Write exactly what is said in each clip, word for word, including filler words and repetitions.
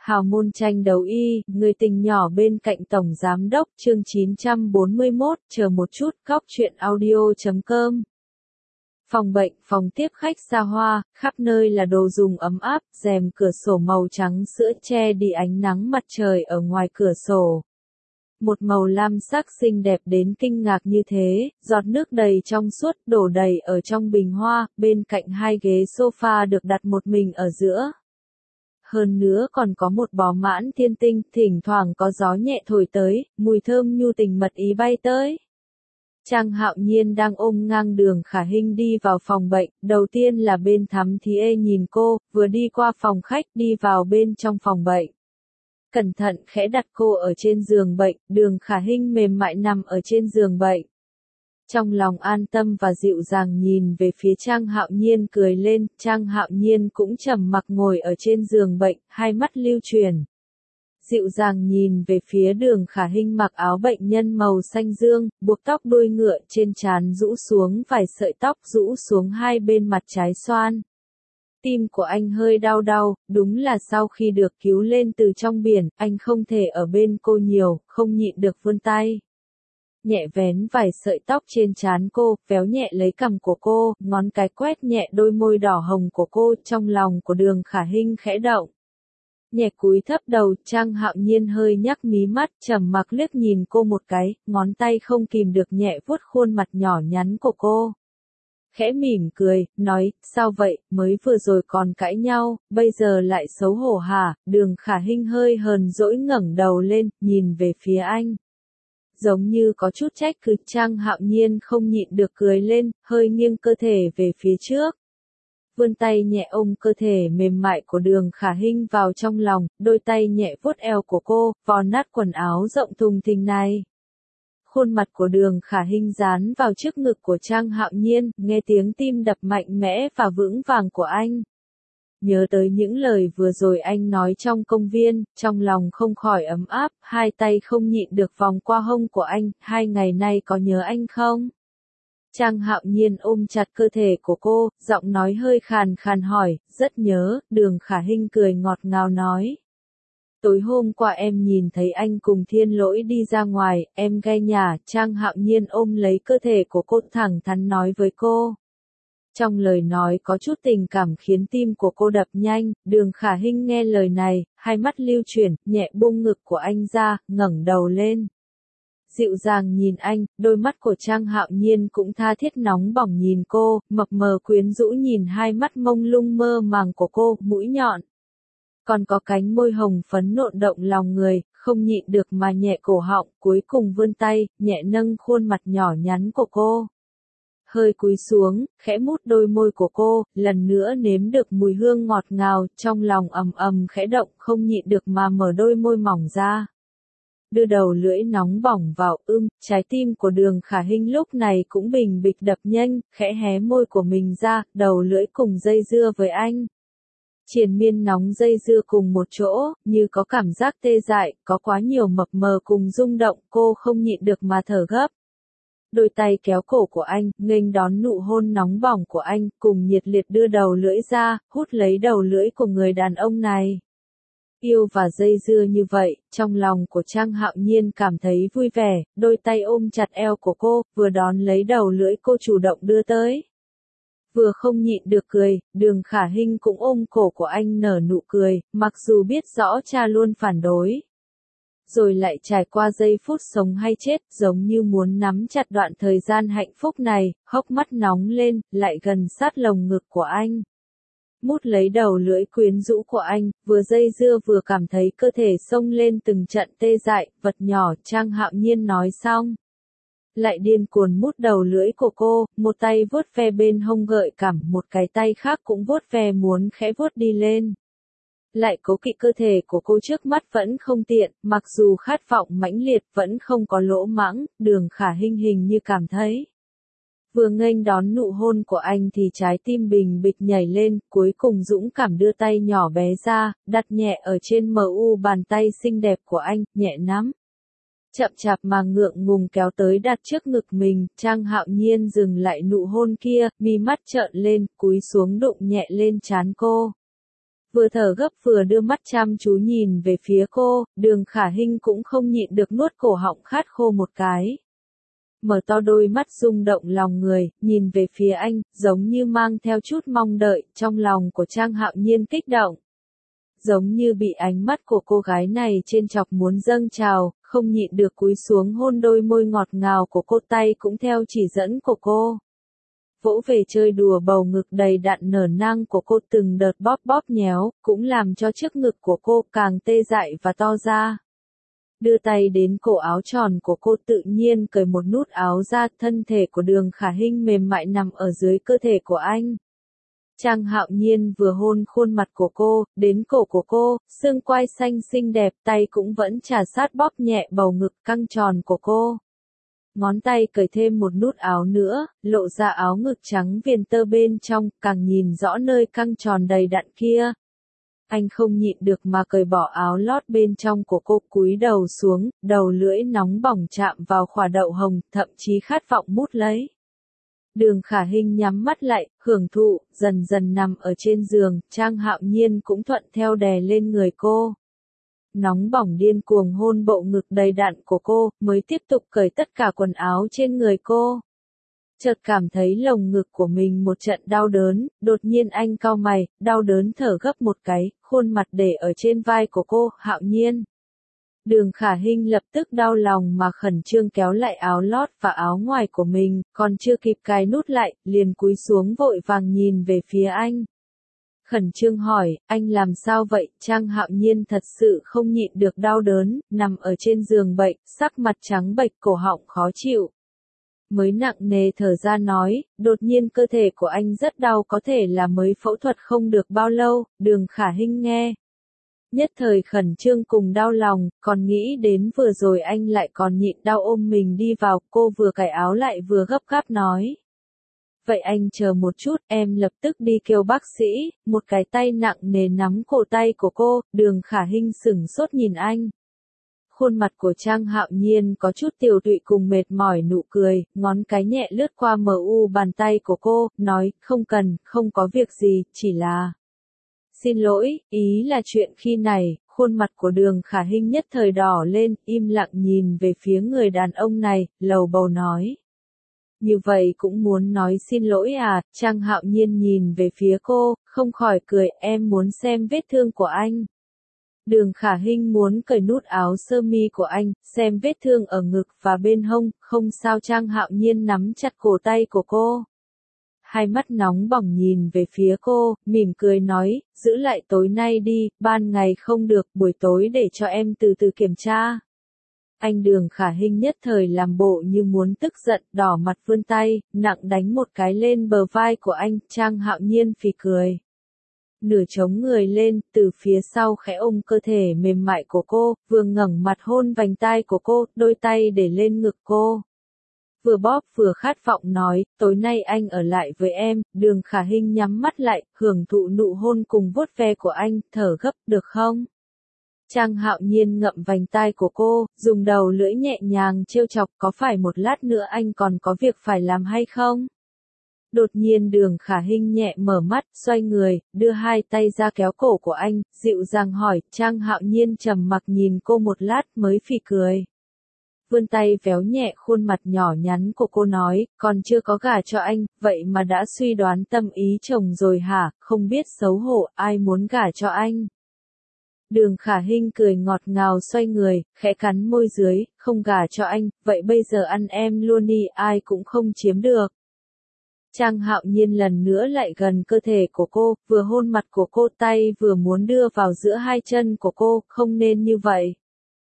Hào môn tranh đấu y, người tình nhỏ bên cạnh Tổng Giám đốc, chương chín trăm bốn mươi mốt, chờ một chút, góc truyện audio chấm com. Phòng bệnh, phòng tiếp khách xa hoa, khắp nơi là đồ dùng ấm áp, rèm cửa sổ màu trắng sữa che đi ánh nắng mặt trời ở ngoài cửa sổ. Một màu lam sắc xinh đẹp đến kinh ngạc như thế, giọt nước đầy trong suốt đổ đầy ở trong bình hoa, bên cạnh hai ghế sofa được đặt một mình ở giữa. Hơn nữa còn có một bó mãn thiên tinh, thỉnh thoảng có gió nhẹ thổi tới, mùi thơm nhu tình mật ý bay tới. Trang Hạo Nhiên đang ôm ngang Đường Khả Hinh đi vào phòng bệnh, đầu tiên là bên Thắm Thí Ê nhìn cô, vừa đi qua phòng khách đi vào bên trong phòng bệnh. Cẩn thận khẽ đặt cô ở trên giường bệnh, Đường Khả Hinh mềm mại nằm ở trên giường bệnh. Trong lòng an tâm và dịu dàng nhìn về phía Trang Hạo Nhiên cười lên, Trang Hạo Nhiên cũng trầm mặc ngồi ở trên giường bệnh, hai mắt lưu chuyển. Dịu dàng nhìn về phía Đường Khả Hinh mặc áo bệnh nhân màu xanh dương, buộc tóc đuôi ngựa trên trán rũ xuống vài sợi tóc rũ xuống hai bên mặt trái xoan. Tim của anh hơi đau đau, đúng là sau khi được cứu lên từ trong biển, anh không thể ở bên cô nhiều, không nhịn được vươn tay. Nhẹ vén vài sợi tóc trên trán cô, véo nhẹ lấy cằm của cô, ngón cái quét nhẹ đôi môi đỏ hồng của cô, trong lòng của Đường Khả Hinh khẽ động. Nhẹ cúi thấp đầu, Trang Hạo Nhiên hơi nhắc mí mắt, trầm mặc liếc nhìn cô một cái, ngón tay không kìm được nhẹ vuốt khuôn mặt nhỏ nhắn của cô. Khẽ mỉm cười, nói, sao vậy, mới vừa rồi còn cãi nhau, bây giờ lại xấu hổ hả? Đường Khả Hinh hơi hờn dỗi ngẩng đầu lên, nhìn về phía anh. Giống như có chút trách cứ, Trang Hạo Nhiên không nhịn được cười lên, hơi nghiêng cơ thể về phía trước. Vươn tay nhẹ ôm cơ thể mềm mại của Đường Khả Hinh vào trong lòng, đôi tay nhẹ vuốt eo của cô, vò nát quần áo rộng thùng thình này. Khuôn mặt của Đường Khả Hinh dán vào trước ngực của Trang Hạo Nhiên, nghe tiếng tim đập mạnh mẽ và vững vàng của anh. Nhớ tới những lời vừa rồi anh nói trong công viên, trong lòng không khỏi ấm áp, hai tay không nhịn được vòng qua hông của anh, hai ngày nay có nhớ anh không? Trang Hạo Nhiên ôm chặt cơ thể của cô, giọng nói hơi khàn khàn hỏi, rất nhớ, Đường Khả Hinh cười ngọt ngào nói. Tối hôm qua em nhìn thấy anh cùng Thiên Lỗi đi ra ngoài, em gay nhả, Trang Hạo Nhiên ôm lấy cơ thể của cô thẳng thắn nói với cô. Trong lời nói có chút tình cảm khiến tim của cô đập nhanh, Đường Khả Hinh nghe lời này, hai mắt lưu chuyển, nhẹ buông ngực của anh ra, ngẩng đầu lên. Dịu dàng nhìn anh, đôi mắt của Trang Hạo Nhiên cũng tha thiết nóng bỏng nhìn cô, mập mờ quyến rũ nhìn hai mắt mông lung mơ màng của cô, mũi nhọn. Còn có cánh môi hồng phấn nộn động lòng người, không nhịn được mà nhẹ cổ họng, cuối cùng vươn tay, nhẹ nâng khuôn mặt nhỏ nhắn của cô. Hơi cúi xuống, khẽ mút đôi môi của cô, lần nữa nếm được mùi hương ngọt ngào, trong lòng ầm ầm khẽ động, không nhịn được mà mở đôi môi mỏng ra. Đưa đầu lưỡi nóng bỏng vào, ưm, trái tim của Đường Khả Hinh lúc này cũng bình bịch đập nhanh, khẽ hé môi của mình ra, đầu lưỡi cùng dây dưa với anh. Triền miên nóng dây dưa cùng một chỗ, như có cảm giác tê dại, có quá nhiều mập mờ cùng rung động, cô không nhịn được mà thở gấp. Đôi tay kéo cổ của anh, nghênh đón nụ hôn nóng bỏng của anh, cùng nhiệt liệt đưa đầu lưỡi ra, hút lấy đầu lưỡi của người đàn ông này. Yêu và dây dưa như vậy, trong lòng của Trang Hạo Nhiên cảm thấy vui vẻ, đôi tay ôm chặt eo của cô, vừa đón lấy đầu lưỡi cô chủ động đưa tới. Vừa không nhịn được cười, Đường Khả Hinh cũng ôm cổ của anh nở nụ cười, mặc dù biết rõ cha luôn phản đối. Rồi lại trải qua giây phút sống hay chết, giống như muốn nắm chặt đoạn thời gian hạnh phúc này, hốc mắt nóng lên, lại gần sát lồng ngực của anh. Mút lấy đầu lưỡi quyến rũ của anh, vừa dây dưa vừa cảm thấy cơ thể xông lên từng trận tê dại, vật nhỏ, Trang Hạo Nhiên nói xong. Lại điên cuồng mút đầu lưỡi của cô, một tay vuốt ve bên hông gợi cảm, một cái tay khác cũng vuốt ve muốn khẽ vuốt đi lên. Lại cố kỵ cơ thể của cô trước mắt vẫn không tiện, mặc dù khát vọng mãnh liệt vẫn không có lỗ mãng, Đường Khả Hinh hình như cảm thấy. Vừa nghênh đón nụ hôn của anh thì trái tim bình bịch nhảy lên, cuối cùng dũng cảm đưa tay nhỏ bé ra, đặt nhẹ ở trên mờ u bàn tay xinh đẹp của anh, nhẹ nắm. Chậm chạp mà ngượng ngùng kéo tới đặt trước ngực mình, Trang Hạo Nhiên dừng lại nụ hôn kia, mi mắt trợn lên, cúi xuống đụng nhẹ lên trán cô. Vừa thở gấp vừa đưa mắt chăm chú nhìn về phía cô, Đường Khả Hinh cũng không nhịn được nuốt cổ họng khát khô một cái. Mở to đôi mắt rung động lòng người, nhìn về phía anh, giống như mang theo chút mong đợi, trong lòng của Trang Hạo Nhiên kích động. Giống như bị ánh mắt của cô gái này trên chọc muốn dâng trào, không nhịn được cúi xuống hôn đôi môi ngọt ngào của cô, tay cũng theo chỉ dẫn của cô. Vỗ về chơi đùa bầu ngực đầy đặn nở nang của cô, từng đợt bóp bóp nhéo, cũng làm cho chiếc ngực của cô càng tê dại và to ra. Đưa tay đến cổ áo tròn của cô, tự nhiên cởi một nút áo ra, thân thể của Đường Khả Hinh mềm mại nằm ở dưới cơ thể của anh. Trang Hạo Nhiên vừa hôn khuôn mặt của cô, đến cổ của cô, xương quai xanh xinh đẹp, tay cũng vẫn chà sát bóp nhẹ bầu ngực căng tròn của cô. Ngón tay cởi thêm một nút áo nữa, lộ ra áo ngực trắng viền tơ bên trong, càng nhìn rõ nơi căng tròn đầy đặn kia. Anh không nhịn được mà cởi bỏ áo lót bên trong của cô, cúi đầu xuống, đầu lưỡi nóng bỏng chạm vào khỏa đậu hồng, thậm chí khát vọng mút lấy. Đường Khả Hinh nhắm mắt lại, hưởng thụ, dần dần nằm ở trên giường, Trang Hạo Nhiên cũng thuận theo đè lên người cô. Nóng bỏng điên cuồng hôn bộ ngực đầy đặn của cô, mới tiếp tục cởi tất cả quần áo trên người cô. Chợt cảm thấy lồng ngực của mình một trận đau đớn, đột nhiên anh cau mày, đau đớn thở gấp một cái, khuôn mặt để ở trên vai của cô, Hạo Nhiên. Đường Khả Hinh lập tức đau lòng mà khẩn trương kéo lại áo lót và áo ngoài của mình, còn chưa kịp cài nút lại, liền cúi xuống vội vàng nhìn về phía anh. Khẩn trương hỏi, anh làm sao vậy? Trang Hạo Nhiên thật sự không nhịn được đau đớn, nằm ở trên giường bệnh, sắc mặt trắng bệch, cổ họng khó chịu. Mới nặng nề thở ra nói, đột nhiên cơ thể của anh rất đau, có thể là mới phẫu thuật không được bao lâu. Đường Khả Hinh nghe. Nhất thời khẩn trương cùng đau lòng, còn nghĩ đến vừa rồi anh lại còn nhịn đau ôm mình đi vào, cô vừa cởi áo lại vừa gấp gáp nói. Vậy anh chờ một chút, em lập tức đi kêu bác sĩ. Một cái tay nặng nề nắm cổ tay của cô, Đường Khả Hinh sửng sốt nhìn anh. Khuôn mặt của Trang Hạo Nhiên có chút tiều tụy cùng mệt mỏi, nụ cười, ngón cái nhẹ lướt qua mờ u bàn tay của cô, nói, không cần, không có việc gì, chỉ là... Xin lỗi, ý là chuyện khi này. Khuôn mặt của Đường Khả Hinh nhất thời đỏ lên, im lặng nhìn về phía người đàn ông này, lầu bầu nói. Như vậy cũng muốn nói xin lỗi à? Trang Hạo Nhiên nhìn về phía cô, không khỏi cười, em muốn xem vết thương của anh. Đường Khả Hinh muốn cởi nút áo sơ mi của anh, xem vết thương ở ngực và bên hông, không sao. Trang Hạo Nhiên nắm chặt cổ tay của cô. Hai mắt nóng bỏng nhìn về phía cô, mỉm cười nói, giữ lại tối nay đi, ban ngày không được, buổi tối để cho em từ từ kiểm tra. Anh Đường Khả Hinh nhất thời làm bộ như muốn tức giận, đỏ mặt vươn tay, nặng đánh một cái lên bờ vai của anh. Trang Hạo Nhiên phì cười. Nửa chống người lên, từ phía sau khẽ ôm cơ thể mềm mại của cô, vừa ngẩng mặt hôn vành tai của cô, đôi tay để lên ngực cô. Vừa bóp vừa khát vọng nói, tối nay anh ở lại với em. Đường Khả Hinh nhắm mắt lại, hưởng thụ nụ hôn cùng vuốt ve của anh, thở gấp, được không? Trang Hạo Nhiên ngậm vành tai của cô, dùng đầu lưỡi nhẹ nhàng trêu chọc, có phải một lát nữa anh còn có việc phải làm hay không? Đột nhiên Đường Khả Hinh nhẹ mở mắt, xoay người, đưa hai tay ra kéo cổ của anh, dịu dàng hỏi. Trang Hạo Nhiên trầm mặc nhìn cô một lát mới phì cười. Vươn tay véo nhẹ khuôn mặt nhỏ nhắn của cô nói, còn chưa có gả cho anh, vậy mà đã suy đoán tâm ý chồng rồi hả? Không biết xấu hổ, ai muốn gả cho anh? Đường Khả Hinh cười ngọt ngào xoay người, khẽ cắn môi dưới, không gả cho anh, vậy bây giờ ăn em luôn đi, ai cũng không chiếm được. Trang Hạo Nhiên lần nữa lại gần cơ thể của cô, vừa hôn mặt của cô, tay vừa muốn đưa vào giữa hai chân của cô, không nên như vậy.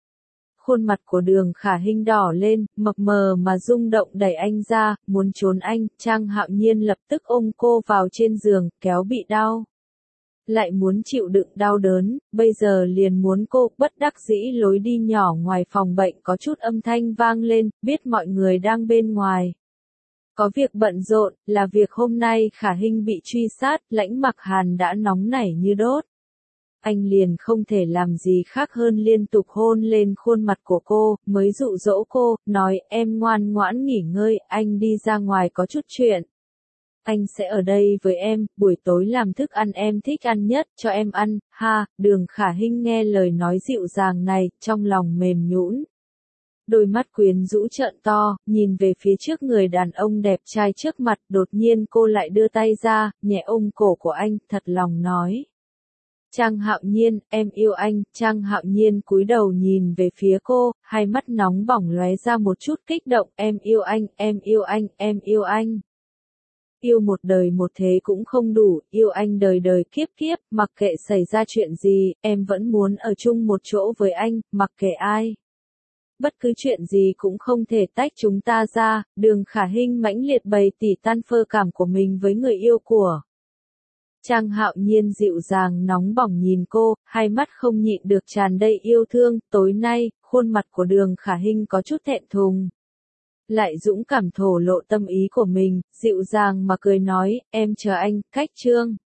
Khuôn mặt của Đường Khả Hinh đỏ lên, mập mờ mà rung động đẩy anh ra, muốn trốn anh. Trang Hạo Nhiên lập tức ôm cô vào trên giường, kéo bị đau. Lại muốn chịu đựng đau đớn, bây giờ liền muốn cô, bất đắc dĩ lối đi nhỏ ngoài phòng bệnh có chút âm thanh vang lên, biết mọi người đang bên ngoài. Có việc bận rộn, là việc hôm nay Khả Hinh bị truy sát, Lãnh Mặc Hàn đã nóng nảy như đốt. Anh liền không thể làm gì khác hơn liên tục hôn lên khuôn mặt của cô, mới dụ dỗ cô, nói em ngoan ngoãn nghỉ ngơi, anh đi ra ngoài có chút chuyện. anh sẽ ở đây với em, buổi tối làm thức ăn em thích ăn nhất, cho em ăn, ha, Đường Khả Hinh nghe lời nói dịu dàng này, trong lòng mềm nhũn. Đôi mắt quyến rũ trợn to, nhìn về phía trước người đàn ông đẹp trai trước mặt, đột nhiên cô lại đưa tay ra, nhẹ ôm cổ của anh, thật lòng nói. Trang Hạo Nhiên, em yêu anh, Trang Hạo Nhiên cúi đầu nhìn về phía cô, hai mắt nóng bỏng lóe ra một chút kích động, em yêu anh, em yêu anh, em yêu anh. Yêu một đời một thế cũng không đủ, yêu anh đời đời kiếp kiếp, mặc kệ xảy ra chuyện gì, em vẫn muốn ở chung một chỗ với anh, mặc kệ ai. Bất cứ chuyện gì cũng không thể tách chúng ta ra, Đường Khả Hinh mãnh liệt bày tỉ tan phơ cảm của mình với người yêu của. Trang Hạo Nhiên dịu dàng nóng bỏng nhìn cô, hai mắt không nhịn được tràn đầy yêu thương, tối nay, khuôn mặt của Đường Khả Hinh có chút thẹn thùng. Lại dũng cảm thổ lộ tâm ý của mình, dịu dàng mà cười nói, em chờ anh, cách trương.